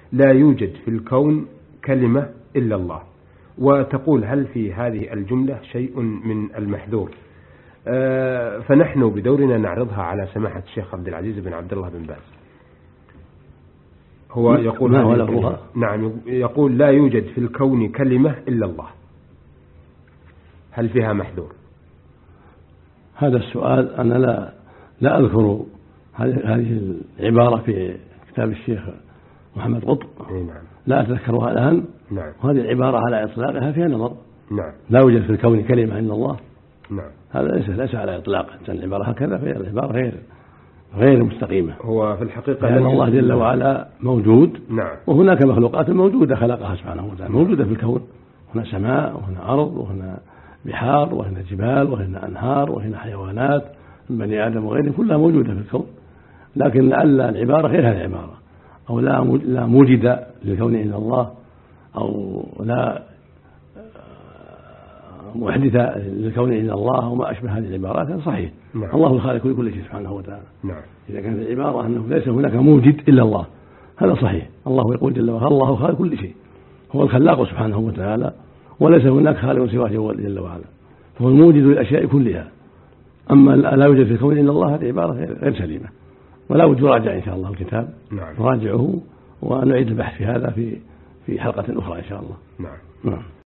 لا يوجد في الكون كلمة إلا الله، وتقول هل في هذه الجملة شيء من المحذور؟ فنحن بدورنا نعرضها على سماحة الشيخ عبد العزيز بن عبد الله بن باز. هو يقول نعم، يقول لا يوجد في الكون كلمة إلا الله، هل فيها محذور؟ هذا السؤال أنا لا أذكر هذه العبارة في كتاب الشيخ محمد قطب، نعم. لا أتذكرها الآن. نعم. وهذه العبارة على إطلاقها فيها نظر. نعم. لا يوجد في الكون كلمة إلا الله. نعم. هذا ليس على إطلاق، العبارة هكذا فهي العبارة غير مستقيمة. هو في الحقيقة لأن الله جل وعلا موجود. نعم. وهناك مخلوقات موجودة خلقها سبحانه وتعالى، موجودة في الكون، هنا سماء وهنا أرض وهنا بحار وهنا جبال وهنا أنهار وهنا حيوانات من بني آدم وغيرهم، كلها موجودة في الكون. لكن لعل العبارة غير هذه العبارة، أو لا موجد للكون إلا الله، أو لا محدث للكون إلا الله، وما أشبه هذه العبارات. هذا صحيح. نعم. الله الخالق لكل شيء سبحانه وتعالى. نعم. إذا كانت العبارة أنه ليس هناك موجد إلا الله، هذا صحيح. الله يقول جل وعلا الله خالق كل شيء، هو الخلاق سبحانه وتعالى، وليس هناك خالق سواه جل وعلا، فهو الموجد للأشياء كلها. أما لا يوجد في الكون إلا الله، هذه عبارة غير سليمة، ولا بد يراجع إن شاء الله الكتاب. نعم. نراجعه ونعيد البحث في هذا في حلقة أخرى إن شاء الله. نعم. نعم.